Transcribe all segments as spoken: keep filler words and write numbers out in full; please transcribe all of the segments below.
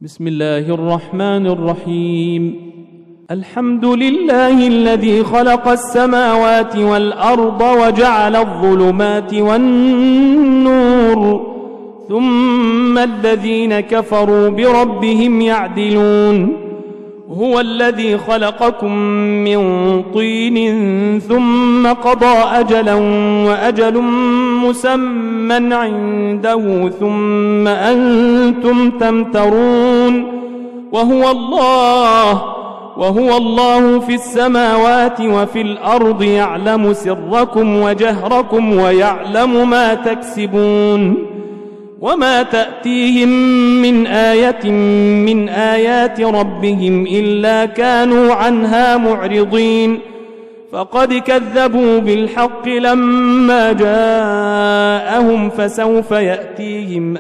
بسم الله الرحمن الرحيم. الحمد لله الذي خلق السماوات والأرض وجعل الظلمات والنور ثم الذين كفروا بربهم يعدلون. هو الذي خلقكم من طين ثم قضى أجلا وأجل مسمى عنده ثم أنتم تمترون. وهو الله وهو الله في السماوات وفي الأرض يعلم سركم وجهركم ويعلم ما تكسبون. وما تأتيهم من آية من آيات ربهم إلا كانوا عنها معرضين. فقد كذبوا بالحق لما جاءهم فسوف يأتيهم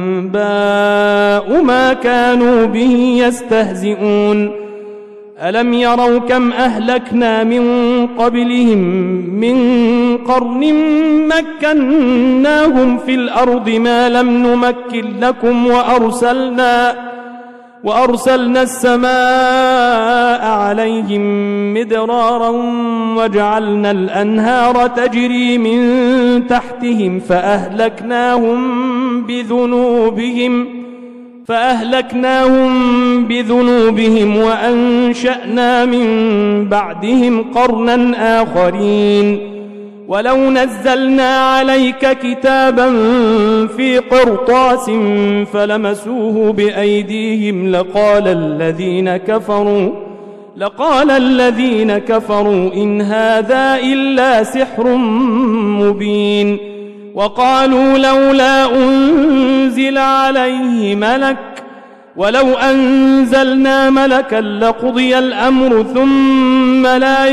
أنباء ما كانوا به يستهزئون. ألم يروا كم أهلكنا من قبلهم من قرن مكناهم في الأرض ما لم نمكن لكم وأرسلنا, وأرسلنا السماء عليهم مدرارا وجعلنا الأنهار تجري من تحتهم فأهلكناهم بذنوبهم فأهلكناهم بذنوبهم وأنشأنا من بعدهم قرنا آخرين. ولو نزلنا عليك كتابا في قرطاس فلمسوه بأيديهم لقال الذين كفروا لقال الذين كفروا إن هذا إلا سحر مبين. وقالوا لولا أنزل عليه ملك ولو أنزلنا ملكا لقضي الأمر ثم لا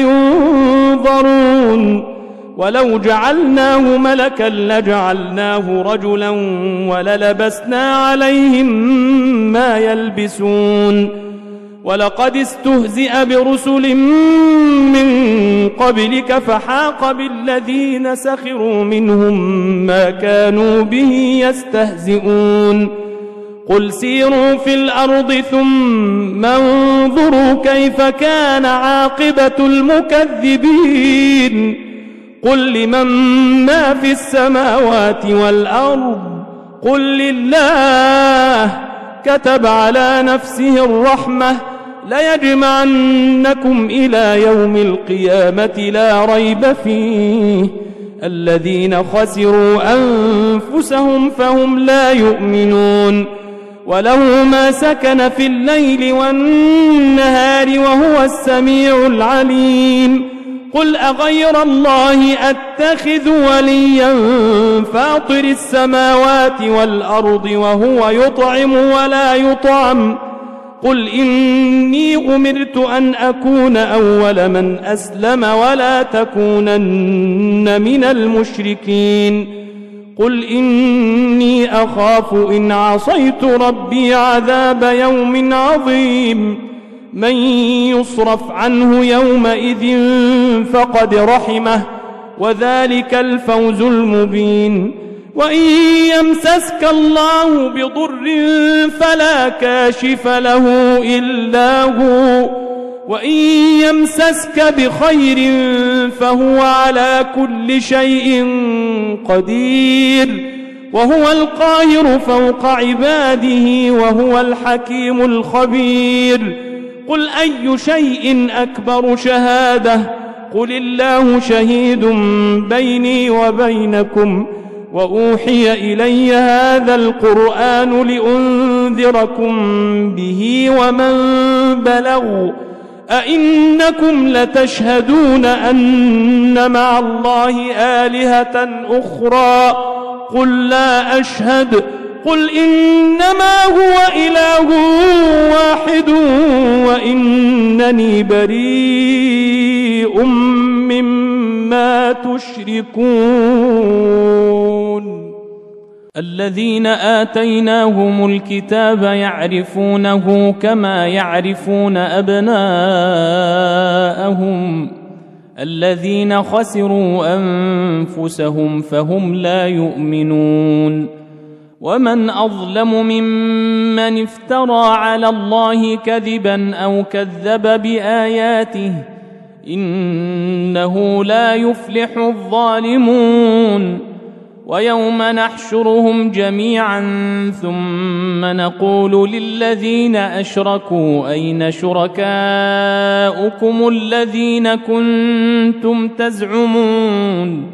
ينظرون. ولو جعلناه ملكا لجعلناه رجلا وللبسنا عليهم ما يلبسون. ولقد استهزئ برسل من قبلك فحاق بالذين سخروا منهم ما كانوا به يستهزئون. قل سيروا في الأرض ثم انظروا كيف كان عاقبة المكذبين. قل لمن ما في السماوات والأرض قل لله كتب على نفسه الرحمة ليجمعنكم إلى يوم القيامة لا ريب فيه الذين خسروا أنفسهم فهم لا يؤمنون. وله ما سكن في الليل والنهار وهو السميع العليم. قل أغير الله أتخذ وليا فاطر السماوات والأرض وهو يطعم ولا يطعم. قل إني أمرت أن أكون أول من أسلم ولا تكونن من المشركين. قل إني أخاف إن عصيت ربي عذاب يوم عظيم. من يصرف عنه يومئذ فقد رحمه وذلك الفوز المبين. وإن يمسسك الله بضر فلا كاشف له إلا هو وإن يمسسك بخير فهو على كل شيء قدير. وهو القاهر فوق عباده وهو الحكيم الخبير. قل أي شيء أكبر شهادة قل الله شهيد بيني وبينكم وأوحي إلي هذا القرآن لأنذركم به ومن بلغ. أئنكم لتشهدون أن مع الله آلهة أخرى قل لا أشهد. قل إنما هو إله واحد وإنني بريء مما تشركون. الذين آتيناهم الكتاب يعرفونه كما يعرفون أبناءهم الذين خسروا أنفسهم فهم لا يؤمنون. ومن أظلم ممن افترى على الله كذبا أو كذب بآياته إنه لا يفلح الظالمون ويوم نحشرهم جميعا ثم نقول للذين أشركوا أين شركاؤكم الذين كنتم تزعمون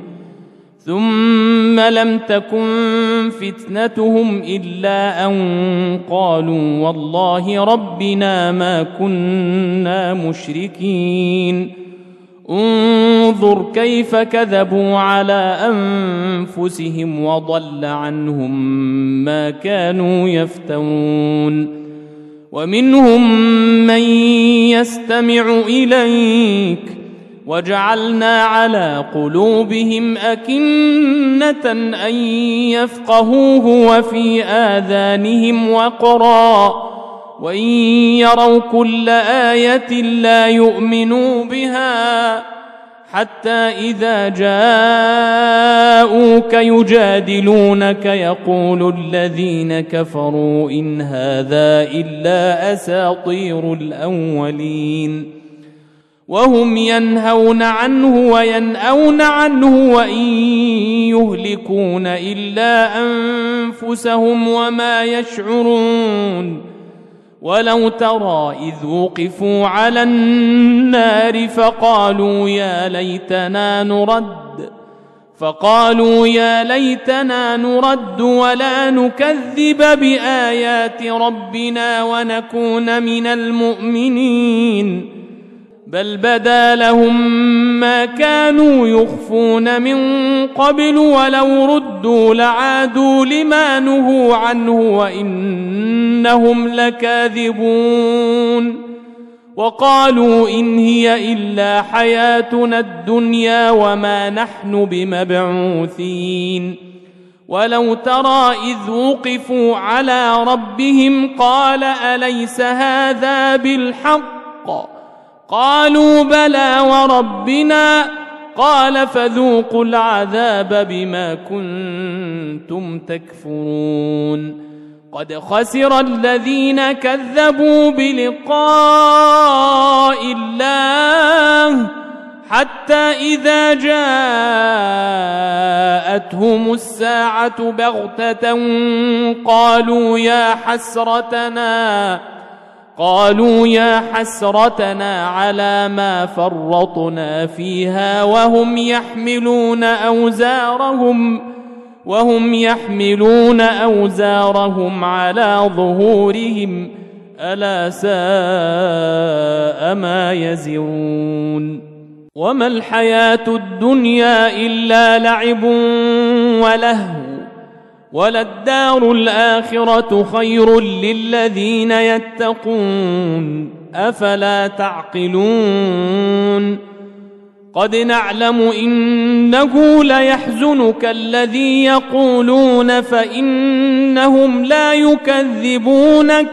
ثم لم تكن فتنتهم إلا أن قالوا والله ربنا ما كنا مشركين انظر كيف كذبوا على أنفسهم وضل عنهم ما كانوا يفترون ومنهم من يستمع إليك وجعلنا على قلوبهم أكنة أن يفقهوه وفي آذانهم وقرا وإن يروا كل آية لا يؤمنوا بها حتى إذا جاءوك يجادلونك يقول الذين كفروا إن هذا إلا أساطير الأولين وهم ينهون عنه وينأون عنه وإن يهلكون إلا أنفسهم وما يشعرون ولو ترى إذ وقفوا على النار فقالوا يا ليتنا نرد فقالوا يا ليتنا نرد ولا نكذب بآيات ربنا ونكون من المؤمنين بل بدا لهم ما كانوا يخفون من قبل ولو ردوا لعادوا لما نهوا عنه وإنهم لكاذبون وقالوا إن هي إلا حياتنا الدنيا وما نحن بمبعوثين ولو ترى إذ وقفوا على ربهم قال أليس هذا بالحق قالوا بلى وربنا قال فذوقوا العذاب بما كنتم تكفرون قد خسر الذين كذبوا بلقاء الله حتى إذا جاءتهم الساعة بغتة قالوا يا حسرتنا قالوا يا حسرتنا على ما فرطنا فيها وهم يحملون أوزارهم وهم يحملون أوزارهم على ظهورهم ألا ساء ما يزرون وما الحياة الدنيا إلا لعب ولهو وللدار الآخرة خير للذين يتقون أفلا تعقلون قد نعلم إنه ليحزنك الذي يقولون فإنهم لا يكذبونك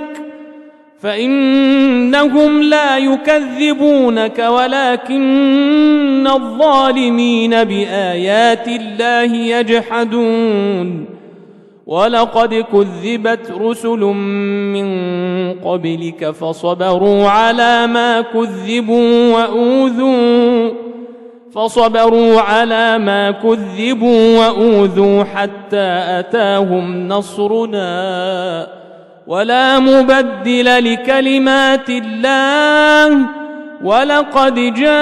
فإنهم لا يكذبونك ولكن الظالمين بآيات الله يجحدون ولقد كذبت رسل من قبلك فصبروا على ما كذبوا وأوذوا فصبروا على ما كذبوا وأوذوا حتى أتاهم نصرنا ولا مبدل لكلمات الله ولقد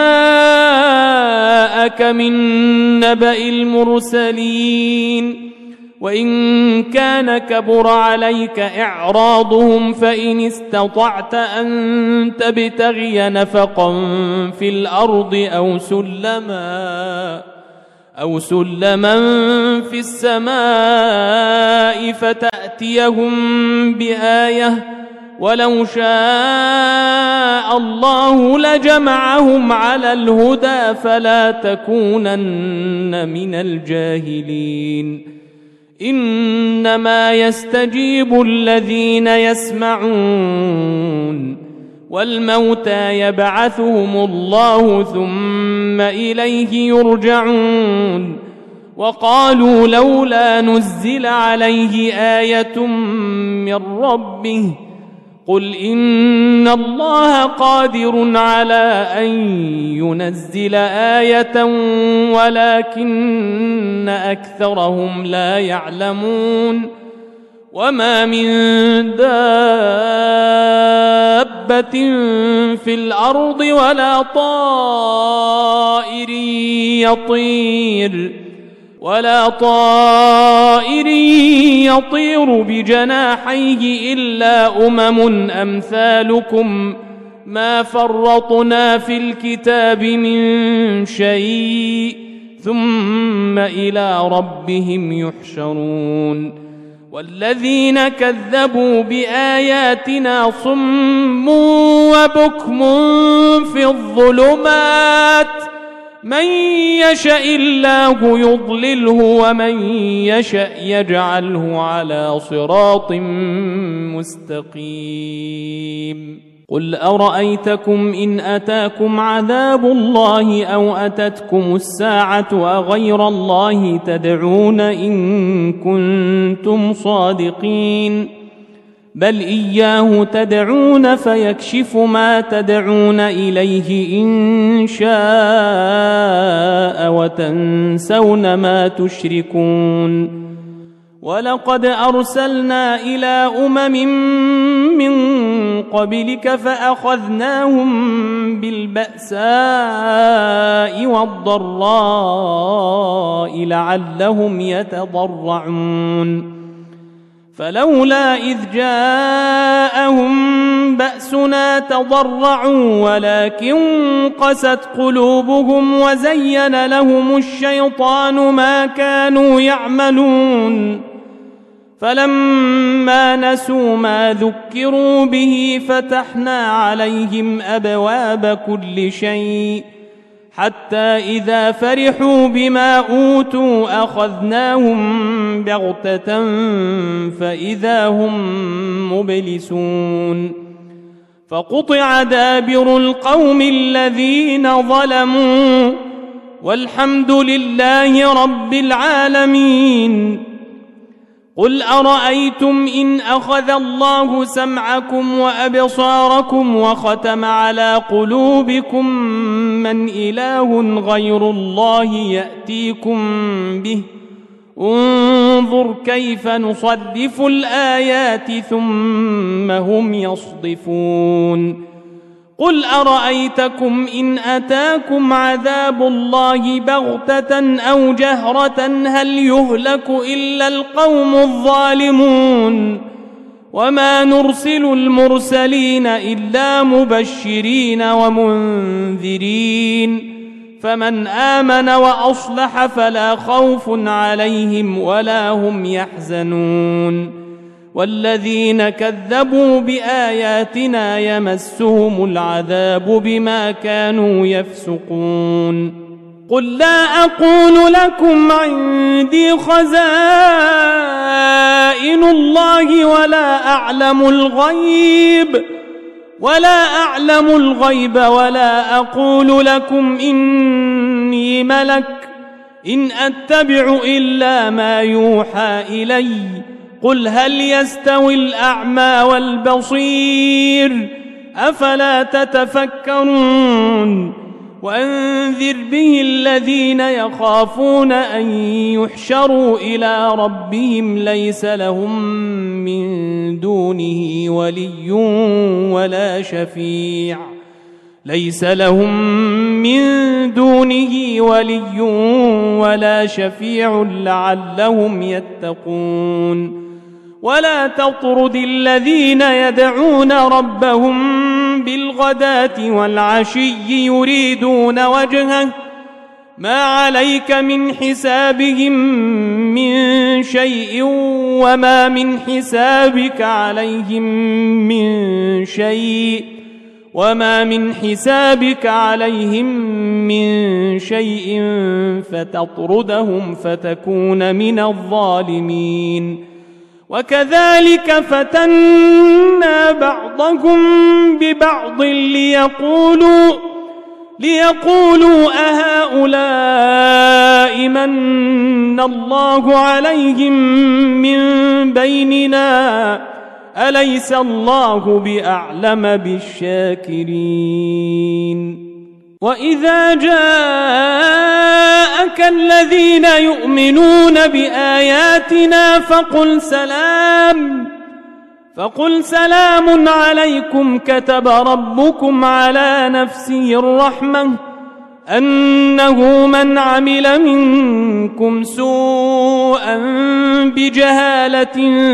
جاءك من نبأ المرسلين وإن كان كبر عليك إعراضهم فإن استطعت أن تبتغي نفقا في الأرض أو سلما أو سلما في السماء فتأتيهم بآية ولو شاء الله لجمعهم على الهدى فلا تكونن من الجاهلين إنما يستجيب الذين يسمعون والموتى يبعثهم الله ثم إليه يرجعون وقالوا لولا نزل عليه آية من ربه قل إن الله قادر على أن ينزل آية ولكن أكثرهم لا يعلمون وما من دابة في الأرض ولا طائر يطير ولا طائر يطير بجناحيه إلا أمم أمثالكم ما فرطنا في الكتاب من شيء ثم إلى ربهم يحشرون والذين كذبوا بآياتنا صم وبكم في الظلمات من يشاء الله يضلله ومن يشاء يجعله على صراط مستقيم قل أرأيتكم إن أتاكم عذاب الله أو أتتكم الساعة أغير الله تدعون إن كنتم صادقين بل إياه تدعون فيكشف ما تدعون إليه إن شاء وتنسون ما تشركون ولقد أرسلنا إلى أمم من قبلك فأخذناهم بالبأساء والضراء لعلهم يتضرعون فلولا إذ جاءهم بأسنا تضرعوا ولكن قست قلوبهم وزين لهم الشيطان ما كانوا يعملون فلما نسوا ما ذكروا به فتحنا عليهم أبواب كل شيء حتى إذا فرحوا بما أوتوا أخذناهم بغتة فإذا هم مبلسون فقطع دابر القوم الذين ظلموا والحمد لله رب العالمين قل أرأيتم إن أخذ الله سمعكم وأبصاركم وختم على قلوبكم من إله غير الله يأتيكم به انظر كيف نصرف الآيات ثم هم يصدفون قل أرأيتكم إن أتاكم عذاب الله بغتة أو جهرة هل يهلك إلا القوم الظالمون وما نرسل المرسلين إلا مبشرين ومنذرين فمن آمن وأصلح فلا خوف عليهم ولا هم يحزنون والذين كذبوا بآياتنا يمسهم العذاب بما كانوا يفسقون قل لا أقول لكم عندي خزائن الله ولا أعلم الغيب ولا أعلم الغيب ولا أقول لكم إني ملك إن أتبع إلا ما يوحى إلي قل هل يستوي الأعمى والبصير أفلا تتفكرون وأنذر به الذين يخافون أن يحشروا إلى ربهم ليس لهم من دونه ولي ولا شفيع ليس لهم من دونه ولي ولا شفيع لعلهم يتقون ولا تطرد الذين يدعون ربهم بالغداة والعشي يريدون وجهه ما عليك من حسابهم من شيء وما من حسابك عليهم من شيء وما من حسابك عليهم من شيء فتطردهم فتكون من الظالمين وكذلك فتنا بعضهم ببعض ليقولوا ليقولوا أهؤلاء من الله عليهم من بيننا أليس الله بأعلم بالشاكرين وإذا جاءك الذين يؤمنون بآياتنا فقل سلام فقل سلام عليكم كتب ربكم على نفسه الرحمة أنه من عمل منكم سوءا بجهالة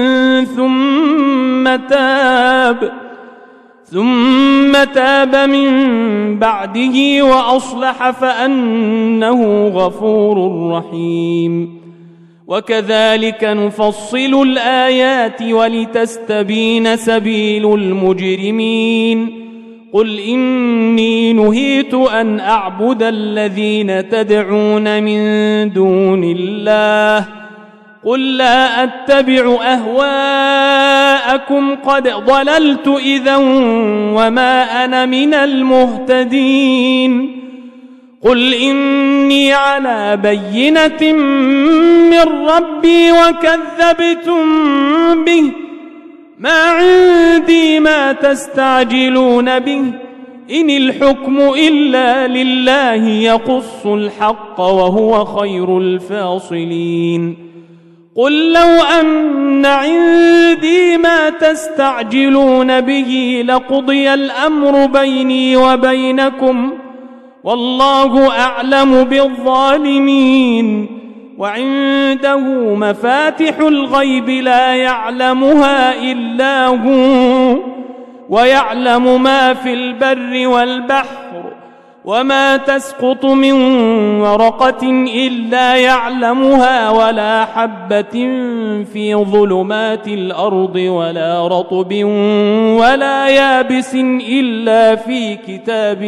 ثم تاب ثم تاب من بعده وأصلح فأنه غفور رحيم وكذلك نفصل الآيات ولتستبين سبيل المجرمين قل إني نهيت أن أعبد الذين تدعون من دون الله قل لا أتبع أهواءكم قد ضللت إذا وما أنا من المهتدين قل إني على بينة من ربي وكذبتم به ما عندي ما تستعجلون به إن الحكم إلا لله يقص الحق وهو خير الفاصلين قل لو أن عندي ما تستعجلون به لقضي الأمر بيني وبينكم والله أعلم بالظالمين وعنده مفاتح الغيب لا يعلمها إلا هو ويعلم ما في البر والبحر وما تسقط من ورقة إلا يعلمها ولا حبة في ظلمات الأرض ولا رطب ولا يابس إلا في كتاب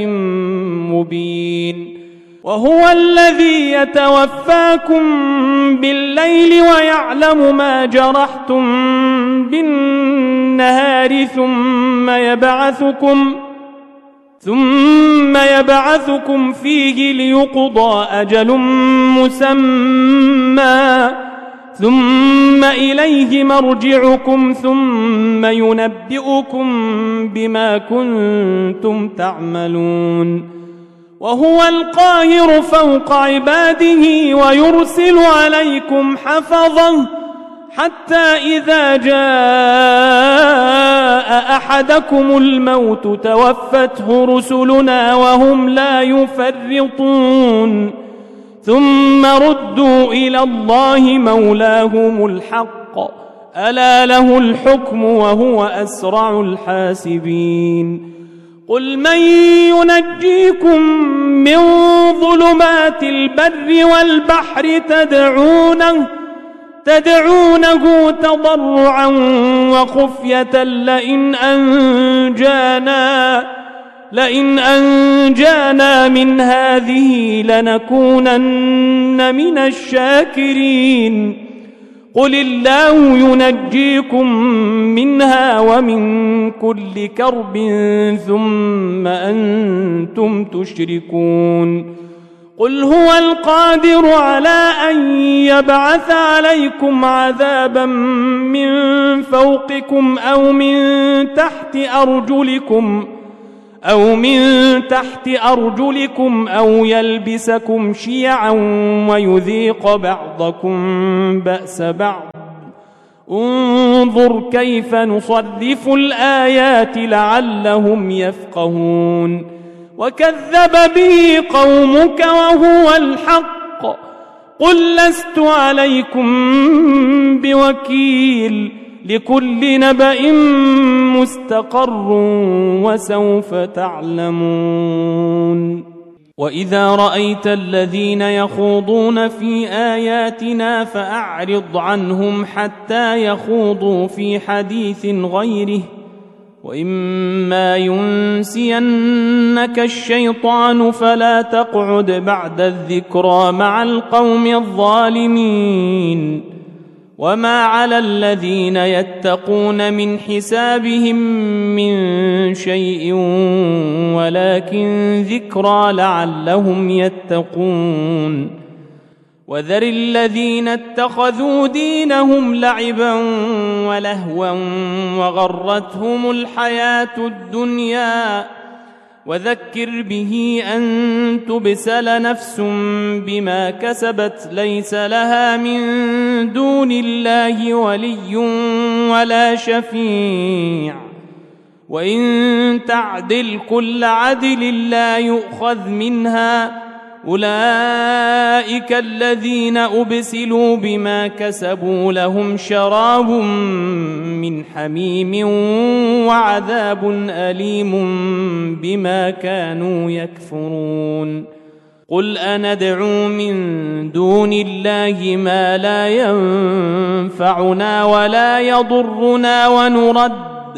مبين وهو الذي يتوفاكم بالليل ويعلم ما جرحتم بالنهار ثم يبعثكم ثم يبعثكم فيه ليقضى أجل مسمى ثم إليه مرجعكم ثم ينبئكم بما كنتم تعملون وهو القاهر فوق عباده ويرسل عليكم حفظه حتى إذا جاء أحدكم الموت توفته رسلنا وهم لا يفرطون ثم ردوا إلى الله مولاهم الحق ألا له الحكم وهو أسرع الحاسبين قل من ينجيكم من ظلمات البر والبحر تدعونه تدعونه تضرعا وخفية لئن أنجانا لئن أنجانا من هذه لنكونن من الشاكرين قل الله ينجيكم منها ومن كل كرب ثم أنتم تشركون قل هو القادر على أن يبعث عليكم عذابا من فوقكم أو من تحت أرجلكم أو من تحت أرجلكم أو يلبسكم شيعا ويذيق بعضكم بأس بعض انظر كيف نصرف الآيات لعلهم يفقهون وكذب به قومك وهو الحق قل لست عليكم بوكيل لكل نبأ مستقر وسوف تعلمون وإذا رأيت الذين يخوضون في آياتنا فأعرض عنهم حتى يخوضوا في حديث غيره وإما ينسينك الشيطان فلا تقعد بعد الذكرى مع القوم الظالمين وما على الذين يتقون من حسابهم من شيء ولكن ذكرى لعلهم يتقون وذر الذين اتخذوا دينهم لعبا ولهوا وغرتهم الحياة الدنيا وذكر به أن تبسل نفس بما كسبت ليس لها من دون الله ولي ولا شفيع وإن تعدل كل عدل لا يؤخذ منها أولئك الذين أبسلوا بما كسبوا لهم شراب من حميم وعذاب أليم بما كانوا يكفرون قل أندعو من دون الله ما لا ينفعنا ولا يضرنا ونرد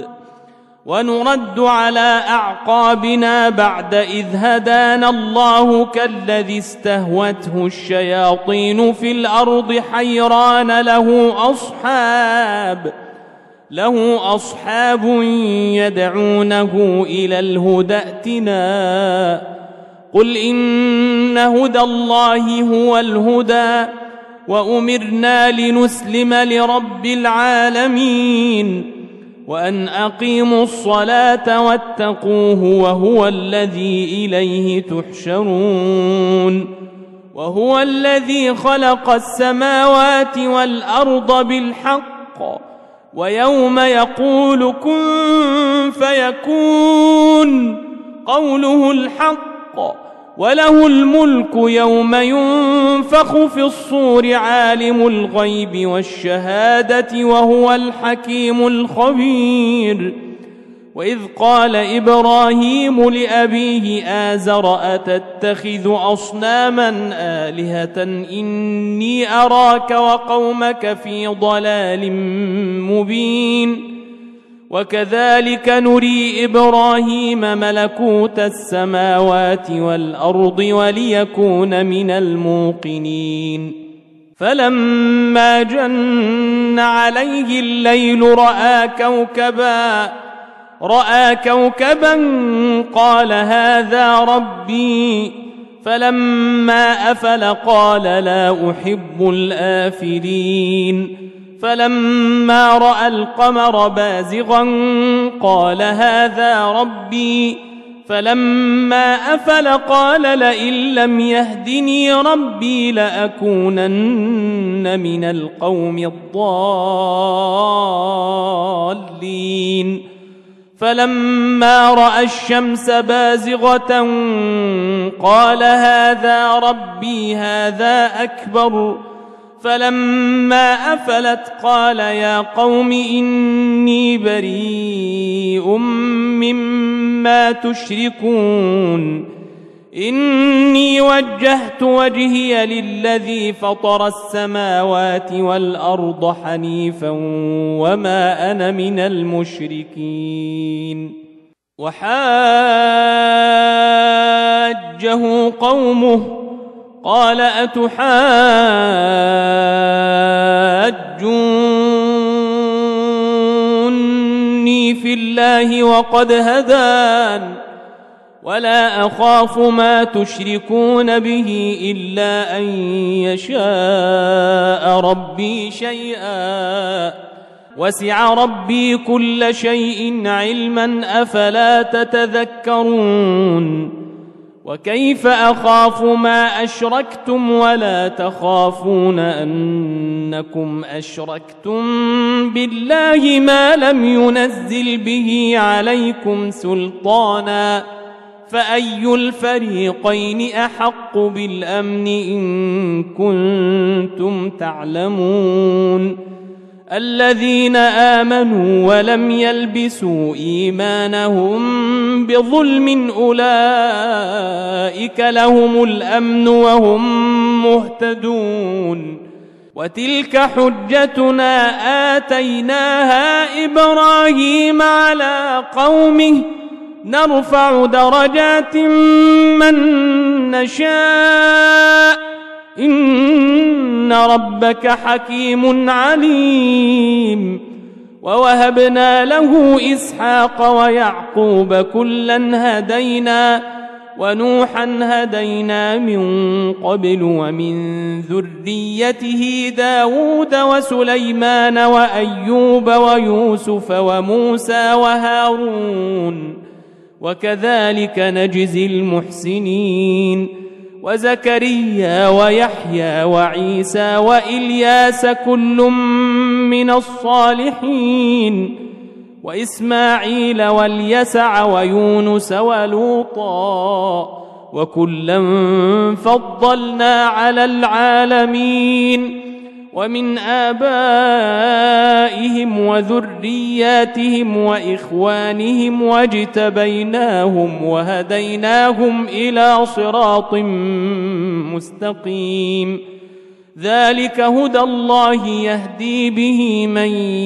ونرد على أعقابنا بعد إذ هدانا الله كالذي استهوته الشياطين في الأرض حيران له أصحاب له أصحاب يدعونه إلى الهدى ائتنا قل إن هدى الله هو الهدى وأمرنا لنسلم لرب العالمين وأن أقيموا الصلاة واتقوه وهو الذي إليه تحشرون وهو الذي خلق السماوات والأرض بالحق ويوم يقول كن فيكون قوله الحق وله الملك يوم ينفخ في الصور عالم الغيب والشهادة وهو الحكيم الخبير وإذ قال إبراهيم لأبيه آزر أتتخذ أصناما آلهة إني أراك وقومك في ضلال مبين وكذلك نري إبراهيم ملكوت السماوات والأرض وليكون من الموقنين فلما جن عليه الليل رأى كوكبا رأى كوكبا قال هذا ربي فلما أفل قال لا أحب الآفلين فلما رأى القمر بازغا قال هذا ربي فلما أفل قال لئن لم يهدني ربي لأكونن من القوم الضالين فلما رأى الشمس بازغة قال هذا ربي هذا أكبر فلما أفلت قال يا قوم إني بريء مما تشركون إني وجهت وجهي للذي فطر السماوات والأرض حنيفا وما أنا من المشركين وحاجه قومه قال أتحاجوني في الله وقد هدان ولا أخاف ما تشركون به إلا أن يشاء ربي شيئا وسع ربي كل شيء علما أفلا تتذكرون وكيف أخاف ما أشركتم ولا تخافون أنكم أشركتم بالله ما لم ينزل به عليكم سلطانا فأي الفريقين أحق بالأمن إن كنتم تعلمون الذين آمنوا ولم يلبسوا إيمانهم بظلم أولئك لهم الأمن وهم مهتدون وتلك حجتنا آتيناها إبراهيم على قومه نرفع درجات من نشاء إن ربك حكيم عليم. ووهبنا له إسحاق ويعقوب كلا هدينا ونوحا هدينا من قبل ومن ذريته داود وسليمان وأيوب ويوسف وموسى وهارون وكذلك نجزي المحسنين وزكريا ويحيى وعيسى وإلياس كل من الصالحين وإسماعيل واليسع ويونس ولوطا وكلا فضلنا على العالمين ومن آبائهم وذرياتهم وإخوانهم واجتبيناهم وهديناهم إلى صراط مستقيم ذلك هدى الله يهدي به من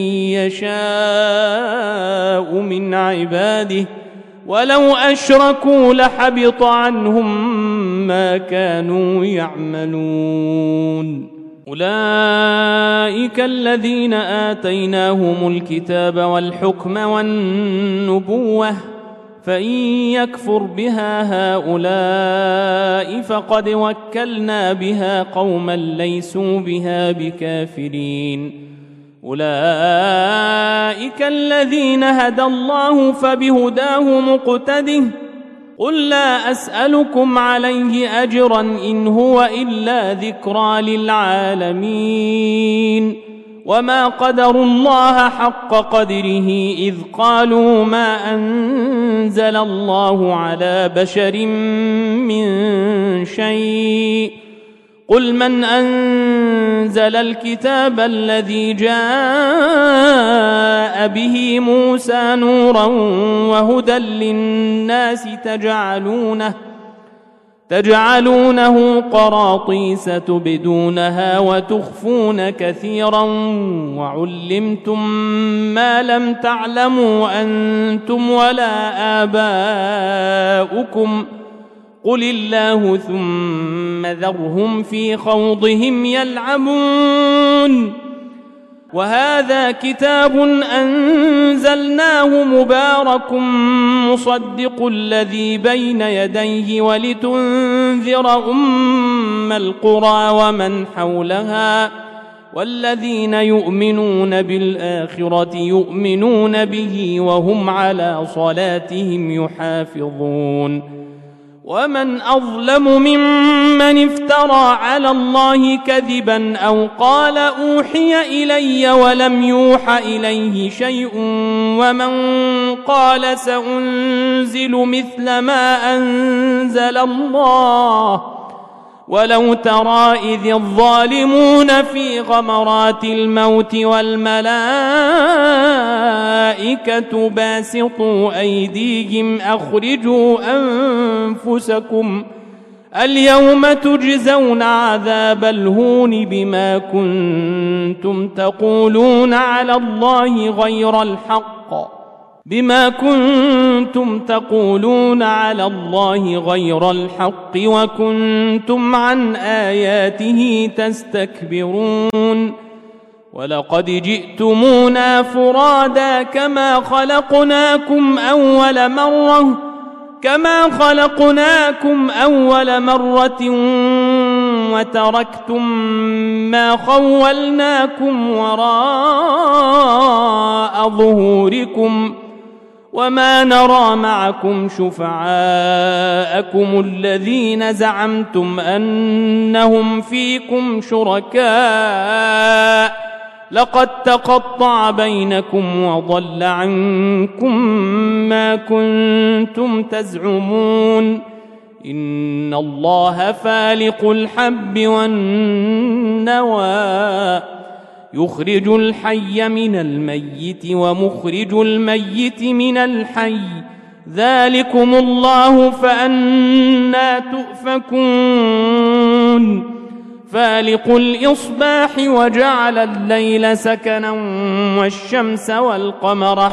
يشاء من عباده ولو أشركوا لحبط عنهم ما كانوا يعملون. أولئك الذين آتيناهم الكتاب والحكم والنبوة فإن يكفر بها هؤلاء فقد وكلنا بها قوما ليسوا بها بكافرين. أولئك الذين هدى الله فبهداه مقتده قل لا أسألكم عليه أجرا إن هو إلا ذكرى للعالمين. وما قدروا الله حق قدره إذ قالوا ما أنزل الله على بشر من شيء قل من أنزل الكتاب الذي جاء به موسى نورا وهدى للناس تجعلونه تجعلونه قراطيس تبدونها وتخفون كثيرا وعلمتم ما لم تعلموا أنتم ولا آباؤكم قل الله ثم ذرهم في خوضهم يلعبون. وهذا كتاب أنزلناه مبارك مصدق الذي بين يديه ولتنذر أم القرى ومن حولها والذين يؤمنون بالآخرة يؤمنون به وهم على صلاتهم يحافظون. ومن أظلم ممن افترى على الله كذبا أو قال أوحي إلي ولم يوح إليه شيء ومن قال سأنزل مثل ما أنزل الله ولو ترى إذ الظالمون في غمرات الموت والملائكة باسطوا أيديهم أخرجوا أنفسكم اليوم تجزون عذاب الهون بما كنتم تقولون على الله غير الحق بما كنتم تقولون على الله غير الحق وكنتم عن آياته تستكبرون. ولقد جئتمونا فرادا كما خلقناكم أول مرة كما خلقناكم أول مرة وتركتم ما خولناكم وراء ظهوركم وما نرى معكم شفعاءكم الذين زعمتم أنهم فيكم شركاء لقد تقطع بينكم وضل عنكم ما كنتم تزعمون. إن الله فالق الحب والنوى يخرج الحي من الميت ومخرج الميت من الحي ذلكم الله فأنى تؤفكون. فالق الإصباح وجعل الليل سكنا والشمس والقمر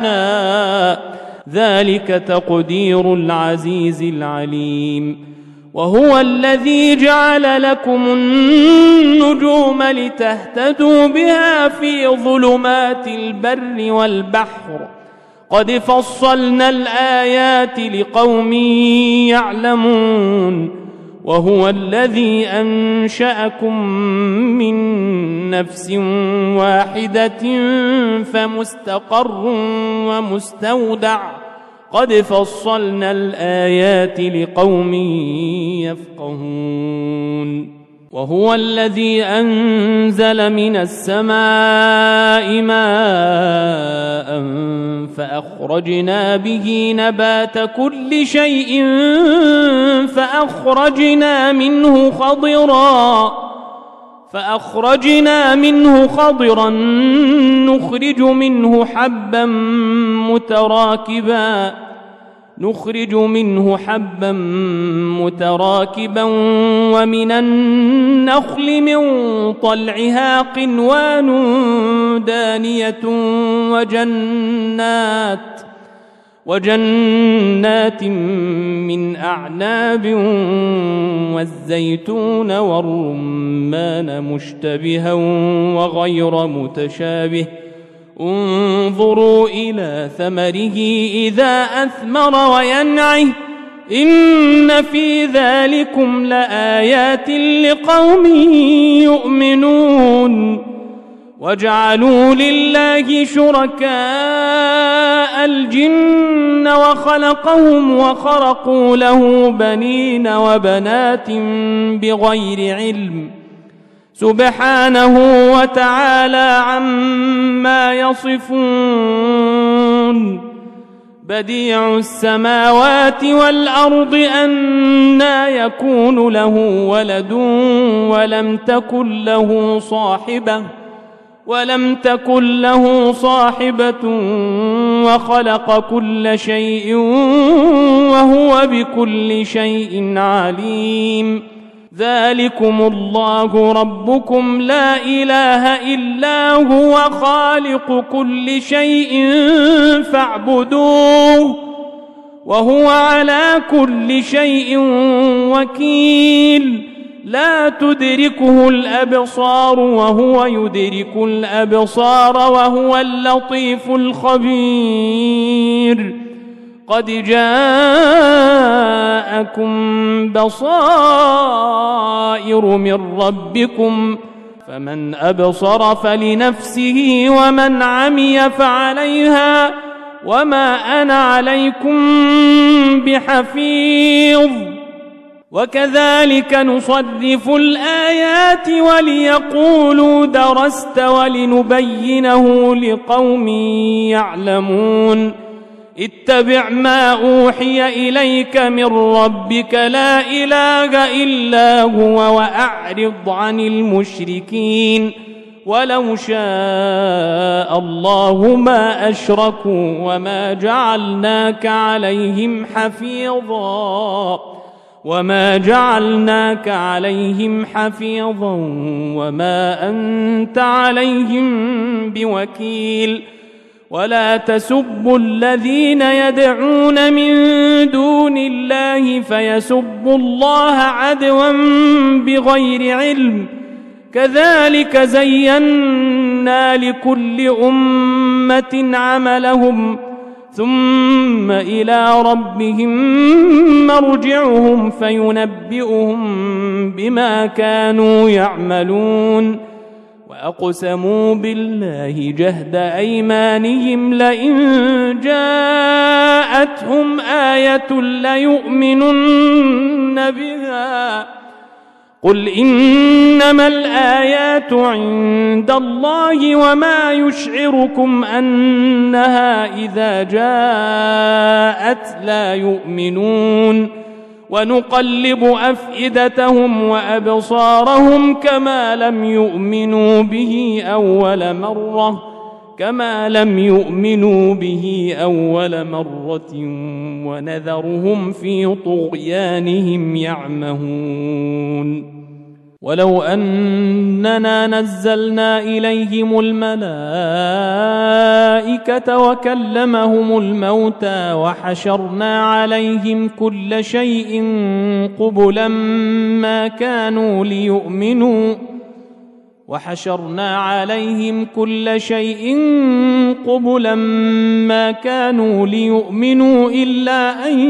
حسبانا ذلك تقدير العزيز العليم. وهو الذي جعل لكم النجوم لتهتدوا بها في ظلمات البر والبحر قد فصلنا الآيات لقوم يعلمون وهو الذي أنشأكم من نفس واحدة فمستقر ومستودع قد فصلنا الآيات لقوم يفقهون وهو الذي أنزل من السماء ماء فأخرجنا به نبات كل شيء فأخرجنا منه خضرا فأخرجنا منه خضرا نخرج منه حبا متراكبا نخرج منه حبا متراكبا ومن النخل من طلعها قنوان دانية وجنات وجنات من أعناب والزيتون والرمان مشتبها وغير متشابه انظروا إلى ثمره إذا أثمر وينعه إن في ذلكم لآيات لقوم يؤمنون وجعلوا لله شركاء الجن وخلقهم وخرقوا له بنين وبنات بغير علم سبحانه وتعالى عما يصفون بديع السماوات والأرض أنى يكون له ولد ولم تكن له صاحبة ولم تكن له صاحبة وخلق كل شيء وهو بكل شيء عليم ذلكم الله ربكم لا إله إلا هو خالق كل شيء فاعبدوه وهو على كل شيء وكيل لا تدركه الأبصار وهو يدرك الأبصار وهو اللطيف الخبير قد جاءكم بصائر من ربكم فمن أبصر فلنفسه ومن عمي فعليها وما أنا عليكم بحفيظ وكذلك نصرف الآيات وليقولوا درست ولنبينه لقوم يعلمون اتبع ما أوحي إليك من ربك لا إله إلا هو وأعرض عن المشركين ولو شاء الله ما أشركوا وما جعلناك عليهم حفيظا وما جعلناك عليهم حفيظا وما أنت عليهم بوكيل ولا تسبوا الذين يدعون من دون الله فيسبوا الله عدوا بغير علم كذلك زينا لكل أمة عملهم ثم إلى ربهم مرجعهم فينبئهم بما كانوا يعملون وأقسموا بالله جهد أيمانهم لئن جاءتهم آية ليؤمنن بها قل إنما الآيات عند الله وما يشعركم أنها إذا جاءت لا يؤمنون ونقلب أفئدتهم وأبصارهم كما لم يؤمنوا به أول مرة كما لم يؤمنوا به أول مرة ونذرهم في طغيانهم يعمهون ولو أننا نزلنا إليهم الملائكة وكلمهم الموتى وحشرنا عليهم كل شيء قبلا ما كانوا ليؤمنوا وحشرنا عليهم كل شيء قبلا ما كانوا ليؤمنوا إلا أن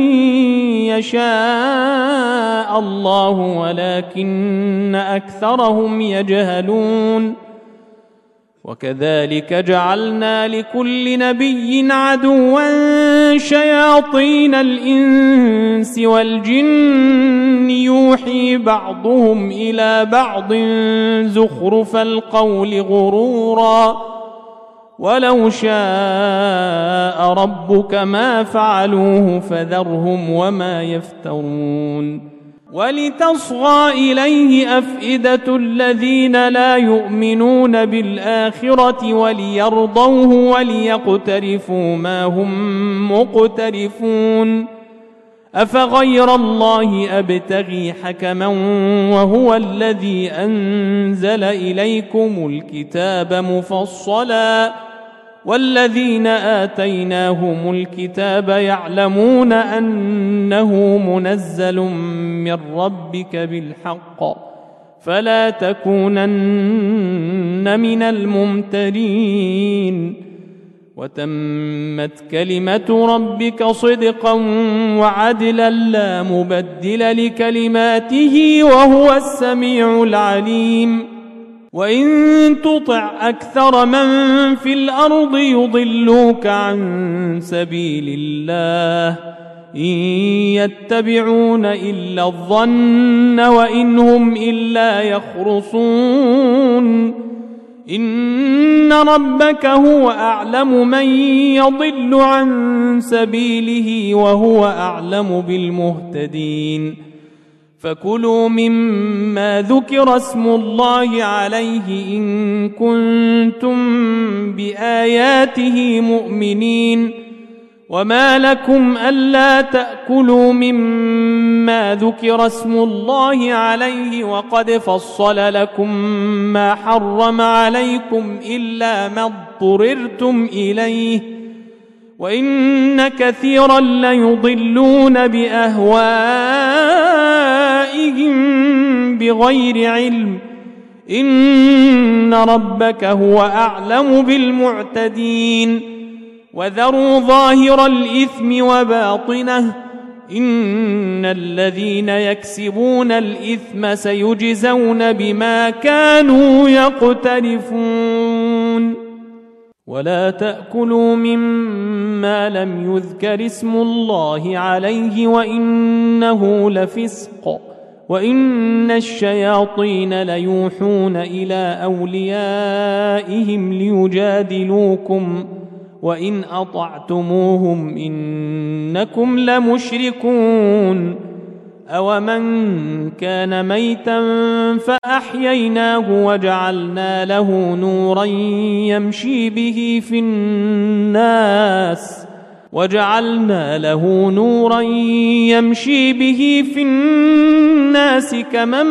يشاء الله ولكن أكثرهم يجهلون وكذلك جعلنا لكل نبي عدوا شياطين الإنس والجن يوحي بعضهم إلى بعض زخرف القول غرورا ولو شاء ربك ما فعلوه فذرهم وما يفترون ولتصغى إليه أفئدة الذين لا يؤمنون بالآخرة وليرضوه وليقترفوا ما هم مقترفون أفغير الله أبتغي حكما وهو الذي أنزل إليكم الكتاب مفصلا والذين آتيناهم الكتاب يعلمون أنه منزل من ربك بالحق فلا تكونن من الممترين وتمت كلمة ربك صدقا وعدلا لا مبدل لكلماته وهو السميع العليم وإن تطع أكثر من في الأرض يضلوك عن سبيل الله إن يتبعون إلا الظن وإن هم إلا يخرصون إن ربك هو أعلم من يضل عن سبيله وهو أعلم بالمهتدين فكلوا مما ذكر اسم الله عليه إن كنتم بآياته مؤمنين وما لكم ألا تأكلوا مما ذكر اسم الله عليه وقد فصل لكم ما حرم عليكم إلا ما اضطررتم إليه وإن كثيرا ليضلون بأهوائهم بغير علم إن ربك هو أعلم بالمعتدين وذروا ظاهر الإثم وباطنه إن الذين يكسبون الإثم سيجزون بما كانوا يقترفون ولا تأكلوا مما لم يذكر اسم الله عليه وإنه لفسق وإن الشياطين ليوحون إلى أوليائهم ليجادلوكم وإن أطعتموهم إنكم لمشركون أومن كان ميتا فأحييناه وجعلنا له نورا يمشي به في الناس وجعلنا له نورا يمشي به في الناس كمن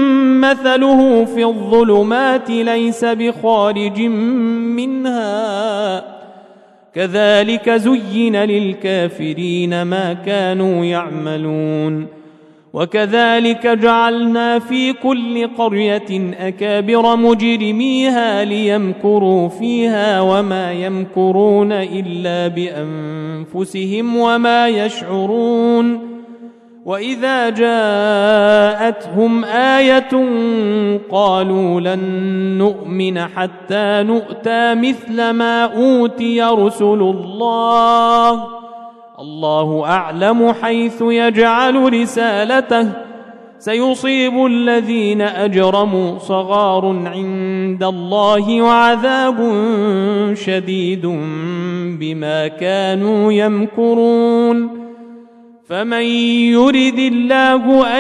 مثله في الظلمات ليس بخارج منها كذلك زين للكافرين ما كانوا يعملون وكذلك جعلنا في كل قرية أكابر مجرميها ليمكروا فيها وما يمكرون إلا بأنفسهم وما يشعرون وإذا جاءتهم آية قالوا لن نؤمن حتى نؤتى مثل ما أوتي رسل الله الله أعلم حيث يجعل رسالته سيصيب الذين أجرموا صغار عند الله وعذاب شديد بما كانوا يمكرون فمن يرد الله أن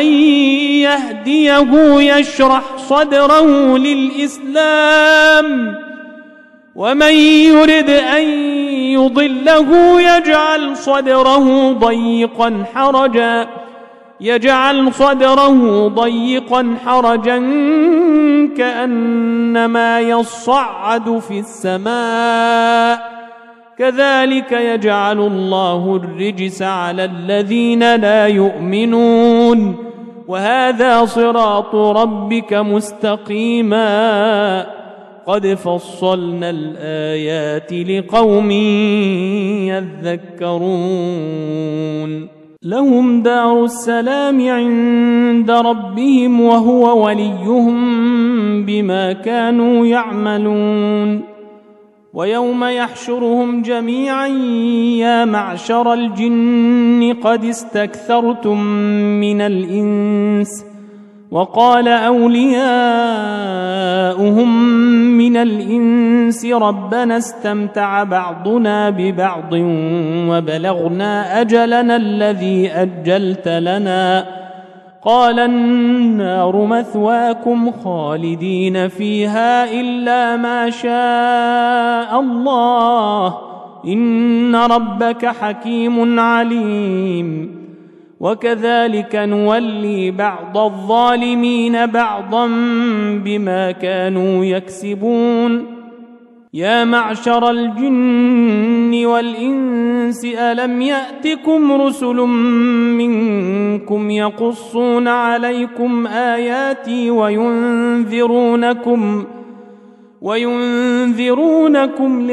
يهديه يشرح صدره للإسلام ومن يرد أن يضله يجعل صدره ضيقا حرجا يجعل صدره ضيقا حرجا كأنما يصعد في السماء كذلك يجعل الله الرجس على الذين لا يؤمنون وهذا صراط ربك مستقيما قد فصلنا الآيات لقوم يذكرون لهم دار السلام عند ربهم وهو وليهم بما كانوا يعملون ويوم يحشرهم جميعا يا معشر الجن قد استكثرتم من الإنس وقال أولياؤهم من الإنس ربنا استمتع بعضنا ببعض وبلغنا أجلنا الذي أجلت لنا قال النار مثواكم خالدين فيها إلا ما شاء الله إن ربك حكيم عليم وكذلك نولي بعض الظالمين بعضا بما كانوا يكسبون يا معشر الجن والإنس ألم يأتكم رسل منكم يقصون عليكم آياتي وينذرونكم وينذرونكم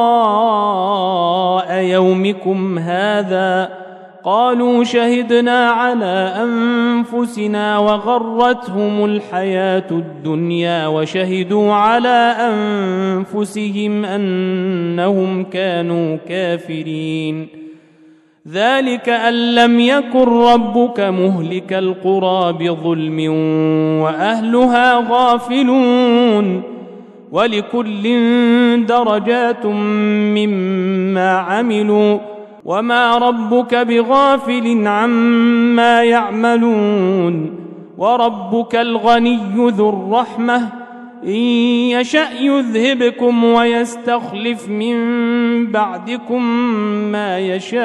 لقاء يومكم هذا قالوا شهدنا على أنفسنا وغرتهم الحياة الدنيا وشهدوا على أنفسهم أنهم كانوا كافرين ذلك أن لم يكن ربك مهلك القرى بظلم وأهلها غافلون ولكل درجات مما عملوا وما ربك بغافل عما يعملون وربك الغني ذو الرحمة إن يشأ يذهبكم ويستخلف من بعدكم ما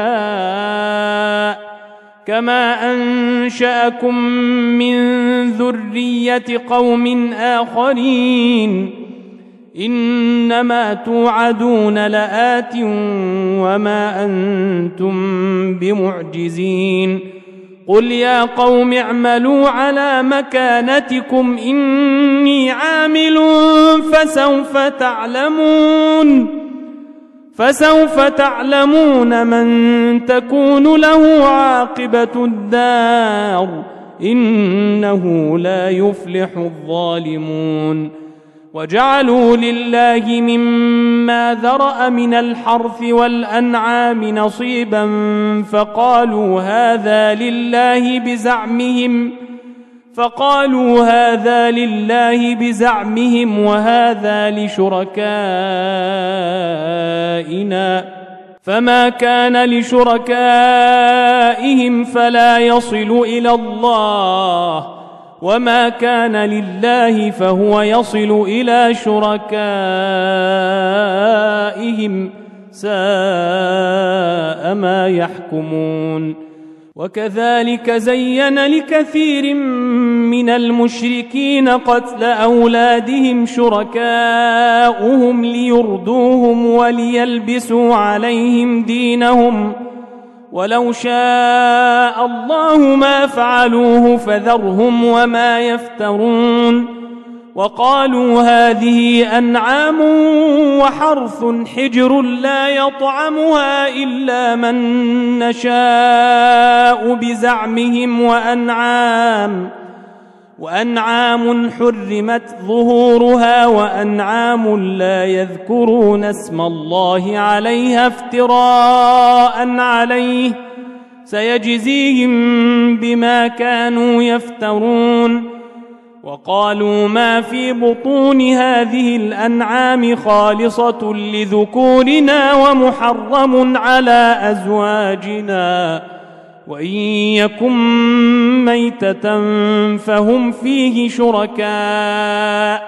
يشاء كما أنشأكم من ذرية قوم آخرين إنما توعدون لآت وما أنتم بمعجزين قل يا قوم اعملوا على مكانتكم إني عامل فسوف تعلمون فسوف تعلمون من تكون له عاقبة الدار إنه لا يفلح الظالمون وجعلوا لله مما ذرأ من الحرث والأنعام نصيبا فقالوا هذا لله بزعمهم فقالوا هذا لله بزعمهم وهذا لشركائنا فما كان لشركائهم فلا يصل إلى الله وما كان لله فهو يصل إلى شركائهم ساء ما يحكمون وكذلك زين لكثير من المشركين قتل أولادهم شركاؤهم ليردوهم وليلبسوا عليهم دينهم ولو شاء الله ما فعلوه فذرهم وما يفترون وقالوا هذه أنعام وحرث حجر لا يطعمها إلا من نشاء بزعمهم وأنعام وأنعام حرمت ظهورها وأنعام لا يذكرون اسم الله عليها افتراء عليه سيجزيهم بما كانوا يفترون وقالوا ما في بطون هذه الأنعام خالصة لذكورنا ومحرم على أزواجنا وإن يكن ميتة فهم فيه شركاء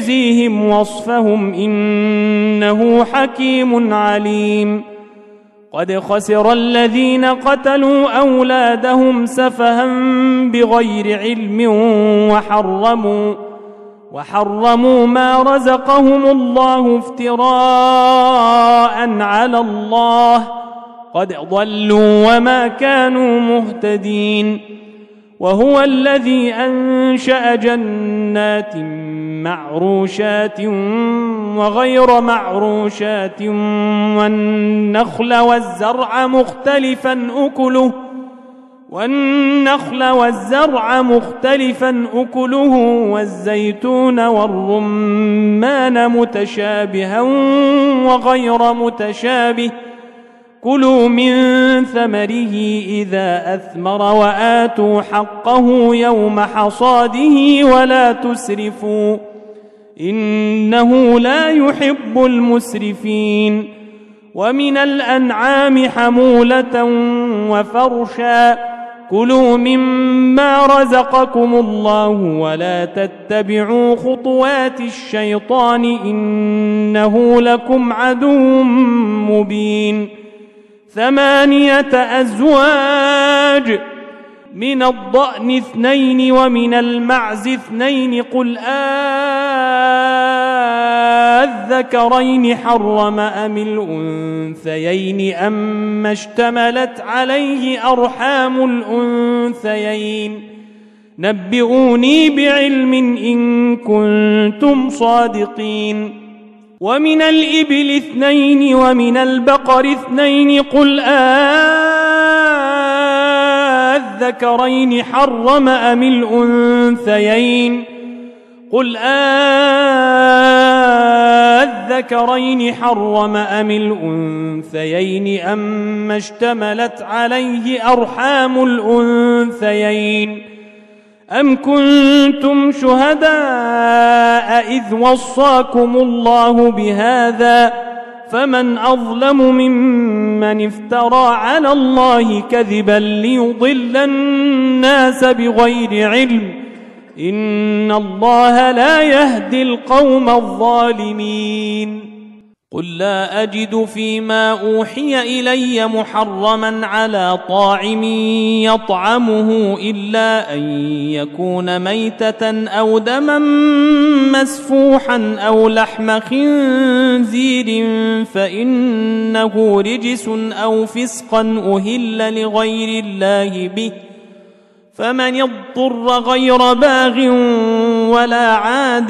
سيجزيهم وصفهم إنه حكيم عليم قد خسر الذين قتلوا أولادهم سفها بغير علم وحرموا وحرموا ما رزقهم الله افتراء على الله قد ضلوا وما كانوا مهتدين. وهو الذي أنشأ جنات معروشات وغير معروشات والنخل والزرع مختلفا أكله والنخل والزرع مختلفا أكله والزيتون والرمان متشابها وغير متشابه كلوا من ثمره إذا أثمر وآتوا حقه يوم حصاده ولا تسرفوا إنه لا يحب المسرفين. ومن الأنعام حمولة وفرشا كلوا مما رزقكم الله ولا تتبعوا خطوات الشيطان إنه لكم عدو مبين. ثمانية أزواج من الضأن اثنين ومن المعز اثنين قل أذكرين حرم أم الأنثيين أما اشتملت عليه أرحام الأنثيين نبئوني بعلم إن كنتم صادقين. ومن الإبل اثنين ومن البقر اثنين قل أذكرين حرم أم الأنثيين قل أذكرين حرم أم الأنثيين أما اشتملت عليه أرحام الأنثيين أم كنتم شهداء إذ وصاكم الله بهذا فمن أظلم ممن افترى على الله كذبا ليضل الناس بغير علم إن الله لا يهدي القوم الظالمين. قل لا أجد فيما أوحي إلي محرما على طاعم يطعمه إلا أن يكون ميتة أو دما مسفوحا أو لحم خنزير فإنه رجس أو فسقا أهل لغير الله به فمن اضطر غير باغ ولا عاد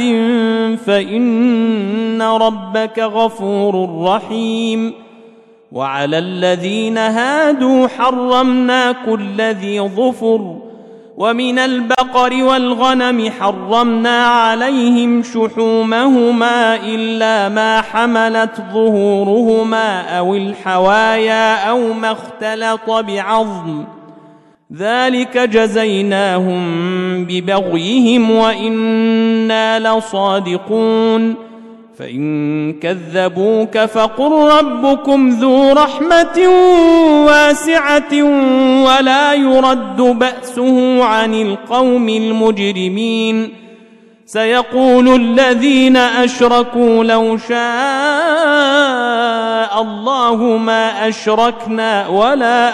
فإن ربك غفور رحيم. وعلى الذين هادوا حرمنا كل ذي ظفر ومن البقر والغنم حرمنا عليهم شحومهما إلا ما حملت ظهورهما أو الحوايا أو ما اختلط بعظم ذلك جزيناهم ببغيهم وإنا لصادقون. فإن كذبوك فقل ربكم ذو رحمة واسعة ولا يرد بأسه عن القوم المجرمين. سيقول الذين أشركوا لو شاء الله ما أشركنا ولا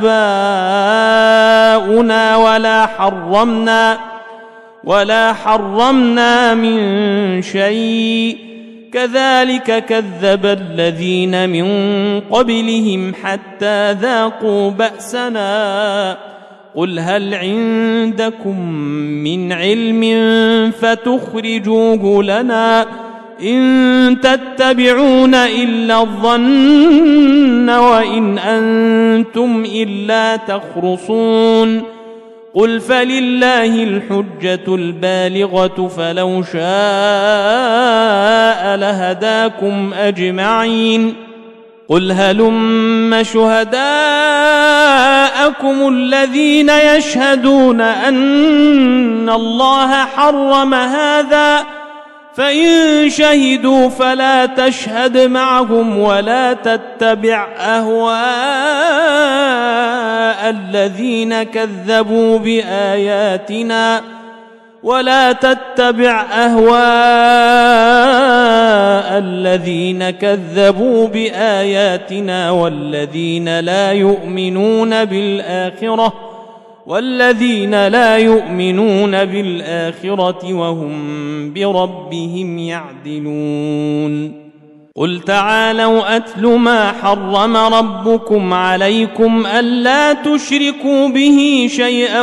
آباؤنا ولا حرمنا ولا حرمنا من شيء كذلك كذب الذين من قبلهم حتى ذاقوا بأسنا قل هل عندكم من علم فتخرجوه لنا إن تتبعون إلا الظن وإن أنتم إلا تخرصون. قل فلله الحجة البالغة فلو شاء لهداكم أجمعين. قل هلم شهداءكم الذين يشهدون أن الله حرم هذا فإن شهدوا فلا تشهد معهم ولا تتبع أهواء الذين كذبوا بآياتنا ولا تتبع أهواء الذين كذبوا بآياتنا والذين لا يؤمنون بالآخرة والذين لا يؤمنون بالآخرة وهم بربهم يعدلون. قل تعالوا أتل ما حرم ربكم عليكم ألا تشركوا به شيئا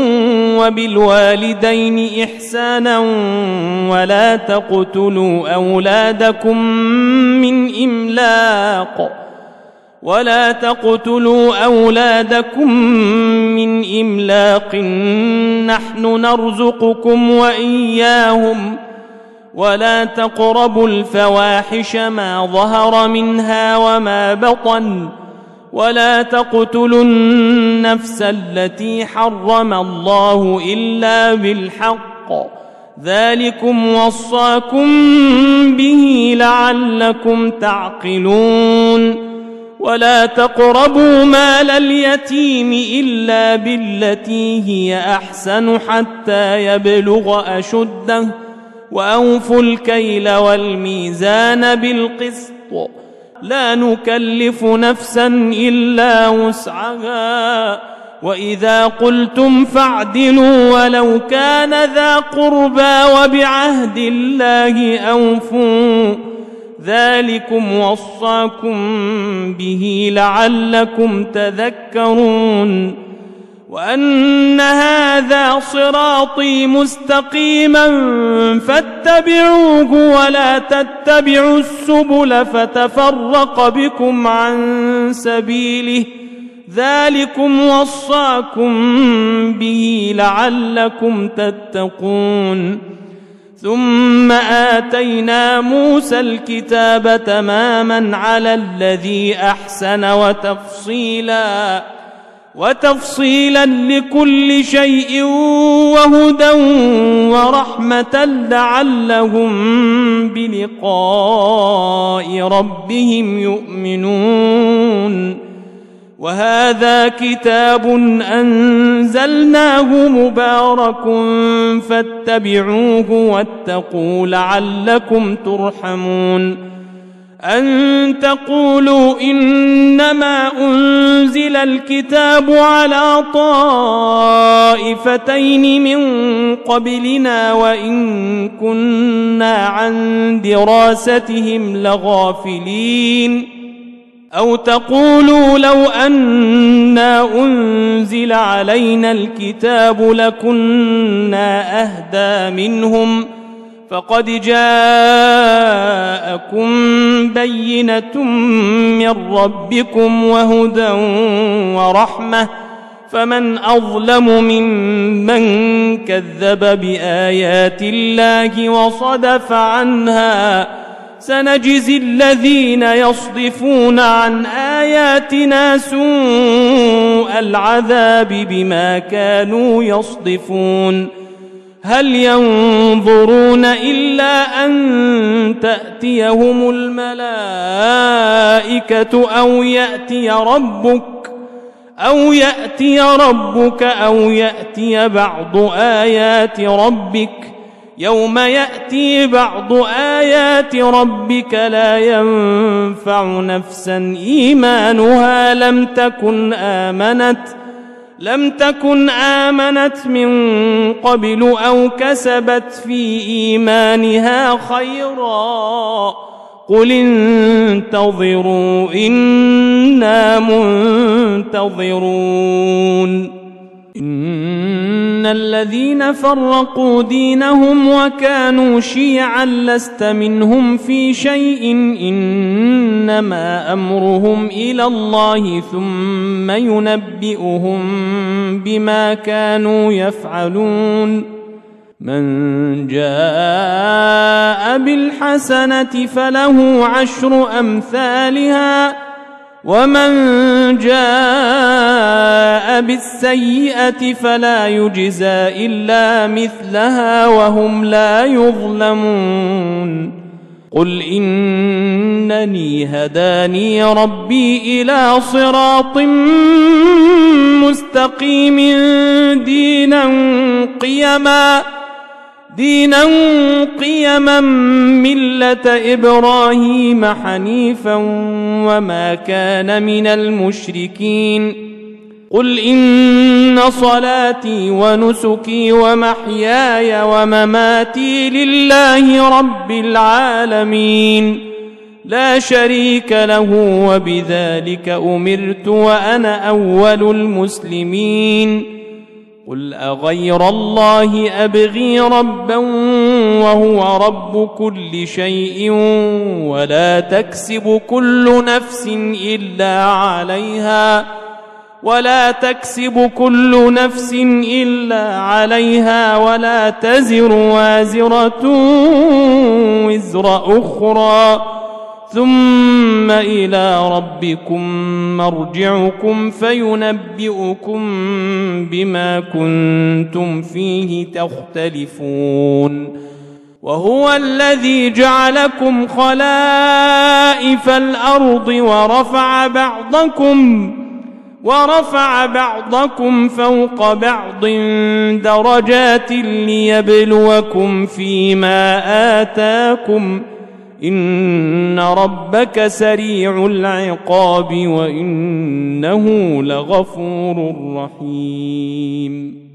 وبالوالدين إحسانا ولا تقتلوا أولادكم من إملاق ولا تقتلوا أولادكم من إملاق نحن نرزقكم وإياهم ولا تقربوا الفواحش ما ظهر منها وما بطن ولا تقتلوا النفس التي حرم الله إلا بالحق ذلكم وصاكم به لعلكم تعقلون. ولا تقربوا مال اليتيم إلا بالتي هي أحسن حتى يبلغ أشده وأوفوا الكيل والميزان بالقسط لا نكلف نفسا إلا وسعها وإذا قلتم فاعدلوا ولو كان ذا قربى وبعهد الله أوفوا ذلكم وصاكم به لعلكم تذكرون. وأن هذا صراطي مستقيما فاتبعوه ولا تتبعوا السبل فتفرق بكم عن سبيله ذلكم وصاكم به لعلكم تتقون. ثم آتينا موسى الكتاب تماما على الذي أحسن وتفصيلا وتفصيلا لكل شيء وهدى ورحمة لعلهم بلقاء ربهم يؤمنون. وهذا كتاب أنزلناه مبارك فاتبعوه واتقوا لعلكم ترحمون. أن تقولوا إنما أنزل الكتاب على طائفتين من قبلنا وإن كنا عن دراستهم لغافلين أو تقولوا لو أنا أنزل علينا الكتاب لكنا أهدى منهم فقد جاءكم بينة من ربكم وهدى ورحمة فمن أظلم ممن كذب بآيات الله وصدف عنها سنجزي الذين يصدفون عن آياتنا سوء العذاب بما كانوا يصدفون. هل ينظرون إلا أن تأتيهم الملائكة أو يأتي ربك أو يأتي ربك أو يأتي بعض آيات ربك يوم يأتي بعض آيات ربك لا ينفع نفسا إيمانها لم تكن آمنت لم تكن آمنت من قبل أو كسبت في إيمانها خيرا قل انتظروا إنا منتظرون. إن الذين فرقوا دينهم وكانوا شيعا لست منهم في شيء إنما أمرهم إلى الله ثم ينبئهم بما كانوا يفعلون. من جاء بالحسنة فله عشر أمثالها ومن جاء بالسيئة فلا يجزى إلا مثلها وهم لا يظلمون. قل إنني هداني ربي إلى صراط مستقيم دينا قيما دينا قيما ملة إبراهيم حنيفا وما كان من المشركين قل إن صلاتي ونسكي ومحياي ومماتي لله رب العالمين لا شريك له وبذلك أمرت وأنا أول المسلمين قل أغير الله أبغي ربا وهو رب كل شيء ولا تكسب كل نفس إلا عليها ولا تكسب كل نفس إلا عليها ولا تزر وازرة وزر أخرى ثم إلى ربكم مرجعكم فينبئكم بما كنتم فيه تختلفون وهو الذي جعلكم خلائف الأرض ورفع بعضكم ورفع بعضكم فوق بعض درجات ليبلوكم فيما آتاكم إن ربك سريع العقاب وإنه لغفور رحيم.